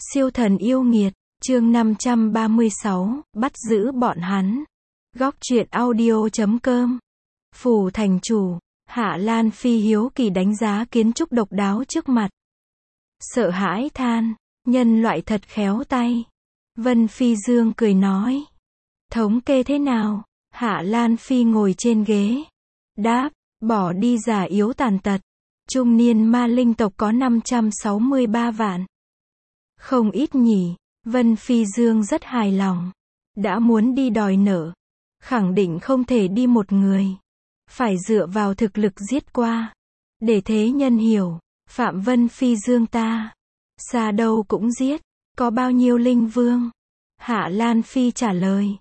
Siêu thần yêu nghiệt, chương 536, bắt giữ bọn hắn. Góc truyện audio.com. Phủ thành chủ, Hạ Lan Phi hiếu kỳ đánh giá kiến trúc độc đáo trước mặt. Sợ hãi than, nhân loại thật khéo tay. Vân Phi Dương cười nói. Thống kê thế nào? Hạ Lan Phi ngồi trên ghế. Đáp, bỏ đi già yếu tàn tật. Trung niên ma linh tộc có 563 vạn. Không ít nhỉ, Vân Phi Dương rất hài lòng. Đã muốn đi đòi nợ, khẳng định không thể đi một người. Phải dựa vào thực lực giết qua. Để thế nhân hiểu, Phạm Vân Phi Dương ta, xa đâu cũng giết. Có bao nhiêu linh vương? Hạ Lan Phi trả lời.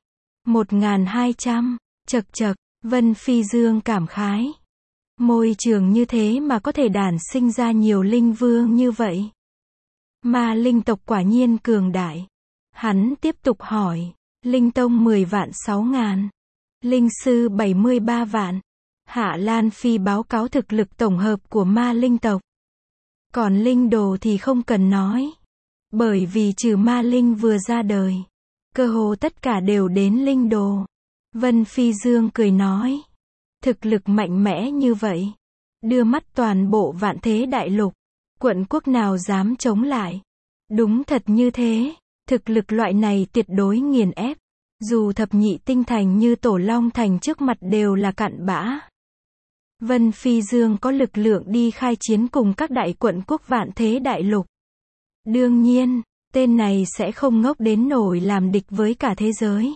1.200, chật chật, Vân Phi Dương cảm khái. Môi trường như thế mà có thể đản sinh ra nhiều linh vương như vậy. Ma linh tộc quả nhiên cường đại. Hắn tiếp tục hỏi. Linh tông 10 vạn 6.000. Linh sư 73 vạn. Hạ Lan Phi báo cáo thực lực tổng hợp của ma linh tộc. Còn linh đồ thì không cần nói. Bởi vì trừ ma linh vừa ra đời, cơ hồ tất cả đều đến linh đồ. Vân Phi Dương cười nói. Thực lực mạnh mẽ như vậy, đưa mắt toàn bộ vạn thế đại lục, quận quốc nào dám chống lại. Đúng thật như thế, thực lực loại này tuyệt đối nghiền ép. Dù thập nhị tinh thành như Tổ Long Thành trước mặt đều là cặn bã. Vân Phi Dương có lực lượng đi khai chiến cùng các đại quận quốc vạn thế đại lục. Đương nhiên, tên này sẽ không ngốc đến nổi làm địch với cả thế giới.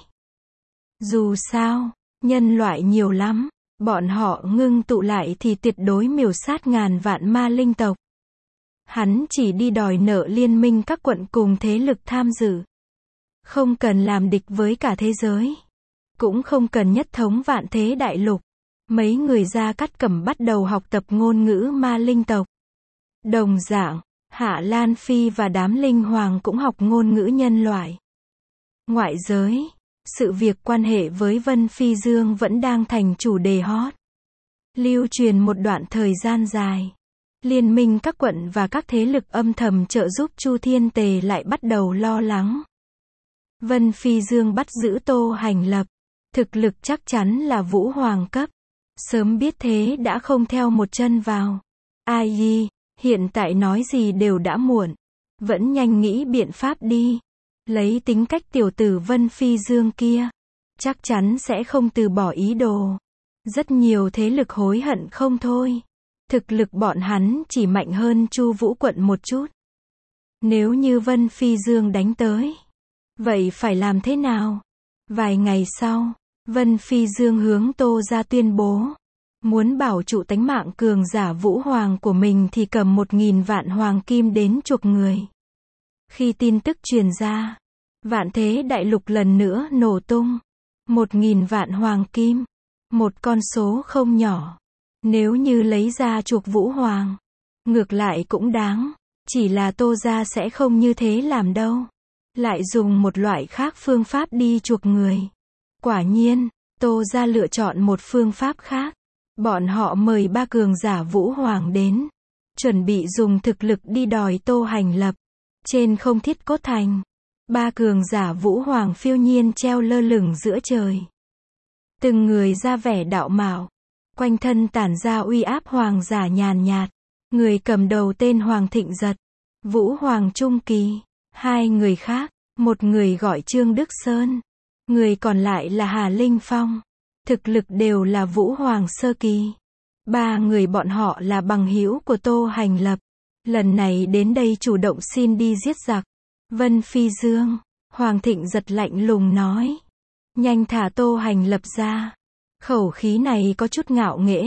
Dù sao, nhân loại nhiều lắm. Bọn họ ngưng tụ lại thì tuyệt đối miểu sát ngàn vạn ma linh tộc. Hắn chỉ đi đòi nợ liên minh các quận cùng thế lực tham dự. Không cần làm địch với cả thế giới. Cũng không cần nhất thống vạn thế đại lục. Mấy người Gia Cát Cẩm bắt đầu học tập ngôn ngữ ma linh tộc. Đồng dạng, Hạ Lan Phi và đám linh hoàng cũng học ngôn ngữ nhân loại. Ngoại giới, sự việc quan hệ với Vân Phi Dương vẫn đang thành chủ đề hot. Lưu truyền một đoạn thời gian dài. Liên minh các quận và các thế lực âm thầm trợ giúp Chu Thiên Tề lại bắt đầu lo lắng. Vân Phi Dương bắt giữ Tô Hành Lập. Thực lực chắc chắn là vũ hoàng cấp. Sớm biết thế đã không theo một chân vào. Ai, hiện tại nói gì đều đã muộn. Vẫn nhanh nghĩ biện pháp đi. Lấy tính cách tiểu tử Vân Phi Dương kia, chắc chắn sẽ không từ bỏ ý đồ. Rất nhiều thế lực hối hận không thôi. Thực lực bọn hắn chỉ mạnh hơn Chu Vũ quận một chút. Nếu như Vân Phi Dương đánh tới, vậy phải làm thế nào? Vài ngày sau, Vân Phi Dương hướng Tô ra tuyên bố, muốn bảo trụ tánh mạng cường giả vũ hoàng của mình thì cầm 1.000 vạn hoàng kim đến chuộc người. Khi tin tức truyền ra, vạn thế đại lục lần nữa nổ tung. 1.000 vạn hoàng kim, một con số không nhỏ. Nếu như lấy ra chuộc vũ hoàng, ngược lại cũng đáng. Chỉ là Tô gia sẽ không như thế làm đâu. Lại dùng một loại khác phương pháp đi chuộc người. Quả nhiên, Tô gia lựa chọn một phương pháp khác. Bọn họ mời 3 cường giả vũ hoàng đến, chuẩn bị dùng thực lực đi đòi Tô Hành Lập. Trên không thiết cốt thành, 3 cường giả vũ hoàng phiêu nhiên treo lơ lửng giữa trời. Từng người ra vẻ đạo mạo, quanh thân tản ra uy áp hoàng giả nhàn nhạt. Người cầm đầu tên Hoàng Thịnh Giật, vũ hoàng trung kỳ. 2 người khác, một người gọi Trương Đức Sơn, người còn lại là Hà Linh Phong. Thực lực đều là vũ hoàng sơ kỳ. 3 người bọn họ là bằng hữu của Tô Hành Lập. Lần này đến đây chủ động xin đi giết giặc. Vân Phi Dương, Hoàng Thịnh Giật lạnh lùng nói. Nhanh thả Tô Hành Lập ra. Khẩu khí này có chút ngạo nghễ.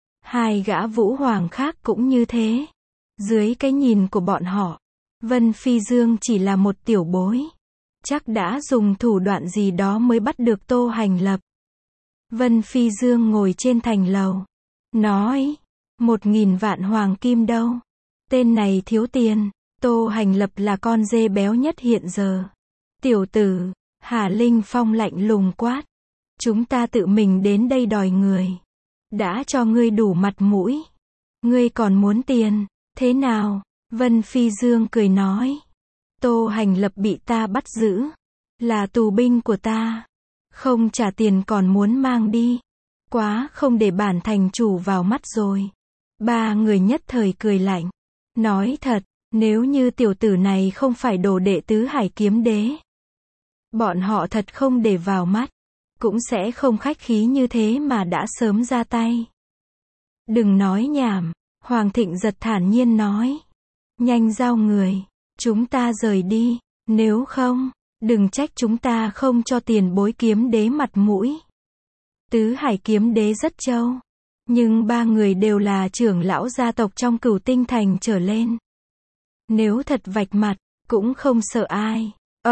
2 gã vũ hoàng khác cũng như thế. Dưới cái nhìn của bọn họ, Vân Phi Dương chỉ là một tiểu bối. Chắc đã dùng thủ đoạn gì đó mới bắt được Tô Hành Lập. Vân Phi Dương ngồi trên thành lầu. Nói, 1.000 vạn hoàng kim đâu? Tên này thiếu tiền. Tô Hành Lập là con dê béo nhất hiện giờ. Tiểu tử, Hà Linh Phong lạnh lùng quát. Chúng ta tự mình đến đây đòi người. Đã cho ngươi đủ mặt mũi. Ngươi còn muốn tiền, thế nào? Vân Phi Dương cười nói. Tô Hành Lập bị ta bắt giữ, là tù binh của ta, không trả tiền còn muốn mang đi, quá không để bản thành chủ vào mắt rồi. Ba người nhất thời cười lạnh, nói thật, nếu như tiểu tử này không phải đồ đệ Tứ Hải Kiếm Đế, bọn họ thật không để vào mắt, cũng sẽ không khách khí như thế mà đã sớm ra tay. Đừng nói nhảm, Hoàng Thịnh Giật thản nhiên nói. Nhanh giao người, chúng ta rời đi, nếu không, đừng trách chúng ta không cho tiền bối kiếm đế mặt mũi. Tứ Hải Kiếm Đế rất trâu, nhưng ba người đều là trưởng lão gia tộc trong Cửu Tinh Thành trở lên. Nếu thật vạch mặt, cũng không sợ ai.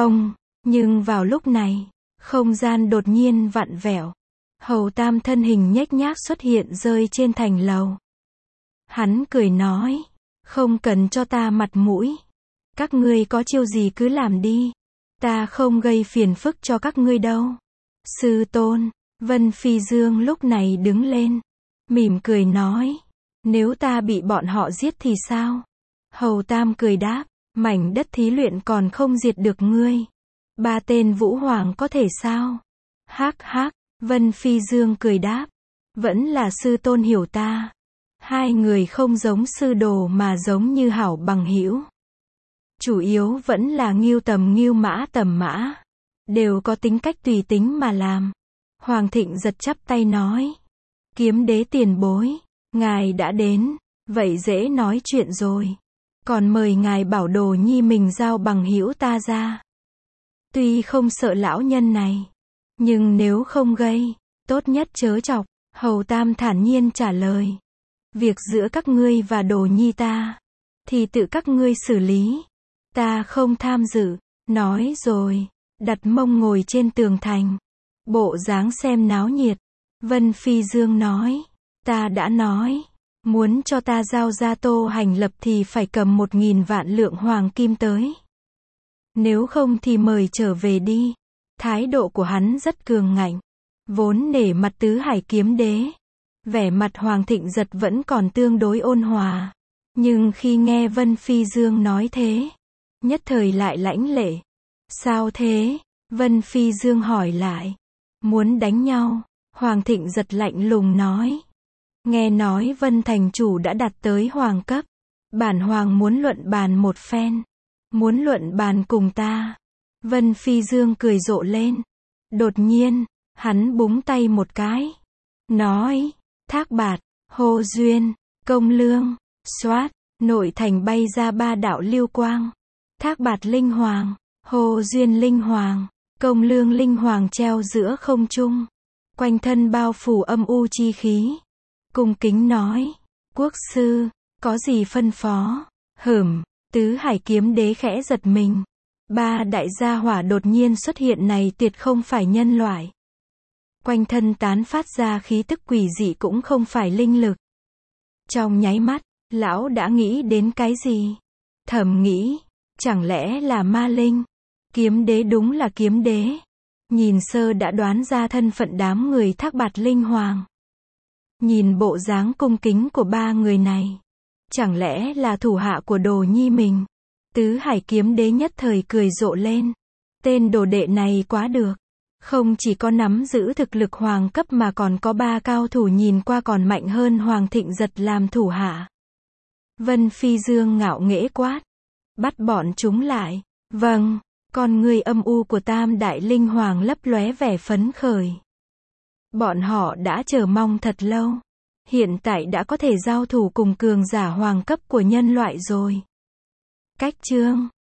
Nhưng vào lúc này, không gian đột nhiên vặn vẹo. Hầu Tam thân hình nhếch nhác xuất hiện rơi trên thành lầu. Hắn cười nói, không cần cho ta mặt mũi. Các ngươi có chiêu gì cứ làm đi. Ta không gây phiền phức cho các ngươi đâu. Sư tôn, Vân Phi Dương lúc này đứng lên, mỉm cười nói, nếu ta bị bọn họ giết thì sao? Hầu Tam cười đáp, mảnh đất thí luyện còn không diệt được ngươi. Ba tên Vũ Hoàng có thể sao? Hắc hắc, Vân Phi Dương cười đáp, vẫn là sư tôn hiểu ta. Hai người không giống sư đồ mà giống như hảo bằng hữu. Chủ yếu vẫn là Ngưu Tầm Ngưu Mã Tầm Mã, đều có tính cách tùy tính mà làm. Hoàng Thịnh Giật chắp tay nói, Kiếm Đế tiền bối, ngài đã đến, vậy dễ nói chuyện rồi. Còn mời ngài bảo Đồ Nhi mình giao bằng hữu ta ra. Tuy không sợ lão nhân này, nhưng nếu không gây, tốt nhất chớ chọc. Hầu Tam thản nhiên trả lời, việc giữa các ngươi và Đồ Nhi ta, thì tự các ngươi xử lý. Ta không tham dự. Nói rồi, đặt mông ngồi trên tường thành, bộ dáng xem náo nhiệt. Vân Phi Dương nói, ta đã nói, muốn cho ta giao ra Tô Hành Lập thì phải cầm 1.000 vạn lượng hoàng kim tới. Nếu không thì mời trở về đi. Thái độ của hắn rất cường ngạnh, vốn nể mặt Tứ Hải Kiếm Đế. Vẻ mặt Hoàng Thịnh Giật vẫn còn tương đối ôn hòa, nhưng khi nghe Vân Phi Dương nói thế, nhất thời lại lãnh lệ. Sao thế? Vân Phi Dương hỏi lại. Muốn đánh nhau? Hoàng Thịnh Giật lạnh lùng nói. Nghe nói Vân thành chủ đã đạt tới hoàng cấp, bản hoàng muốn luận bàn một phen. Muốn luận bàn cùng ta? Vân Phi Dương cười rộ lên. Đột nhiên, hắn búng tay một cái, nói, Thác Bạt, Hồ Duyên, Công Lương. Xoát, nội thành bay ra 3 đạo lưu quang. Thác Bạt Linh Hoàng, Hồ Duyên Linh Hoàng, Công Lương Linh Hoàng treo giữa không trung, quanh thân bao phủ âm u chi khí. Cung kính nói, quốc sư, có gì phân phó? Tứ Hải Kiếm Đế khẽ giật mình. 3 đại gia hỏa đột nhiên xuất hiện này tuyệt không phải nhân loại. Quanh thân tán phát ra khí tức quỷ dị cũng không phải linh lực. Trong nháy mắt, lão đã nghĩ đến cái gì? Thầm nghĩ, chẳng lẽ là ma linh? Kiếm Đế đúng là kiếm đế. Nhìn sơ đã đoán ra thân phận đám người Thác Bạt Linh Hoàng. Nhìn bộ dáng cung kính của 3 người này, chẳng lẽ là thủ hạ của Đồ Nhi mình? Tứ Hải Kiếm Đế nhất thời cười rộ lên. Tên đồ đệ này quá được. Không chỉ có nắm giữ thực lực hoàng cấp mà còn có 3 cao thủ nhìn qua còn mạnh hơn Hoàng Thịnh Giật làm thủ hạ. Vân Phi Dương ngạo nghễ quát. Bắt bọn chúng lại. Vâng. Con người âm u của Tam Đại Linh Hoàng lấp lóe vẻ phấn khởi. Bọn họ đã chờ mong thật lâu. Hiện tại đã có thể giao thủ cùng cường giả hoàng cấp của nhân loại rồi. Cách chương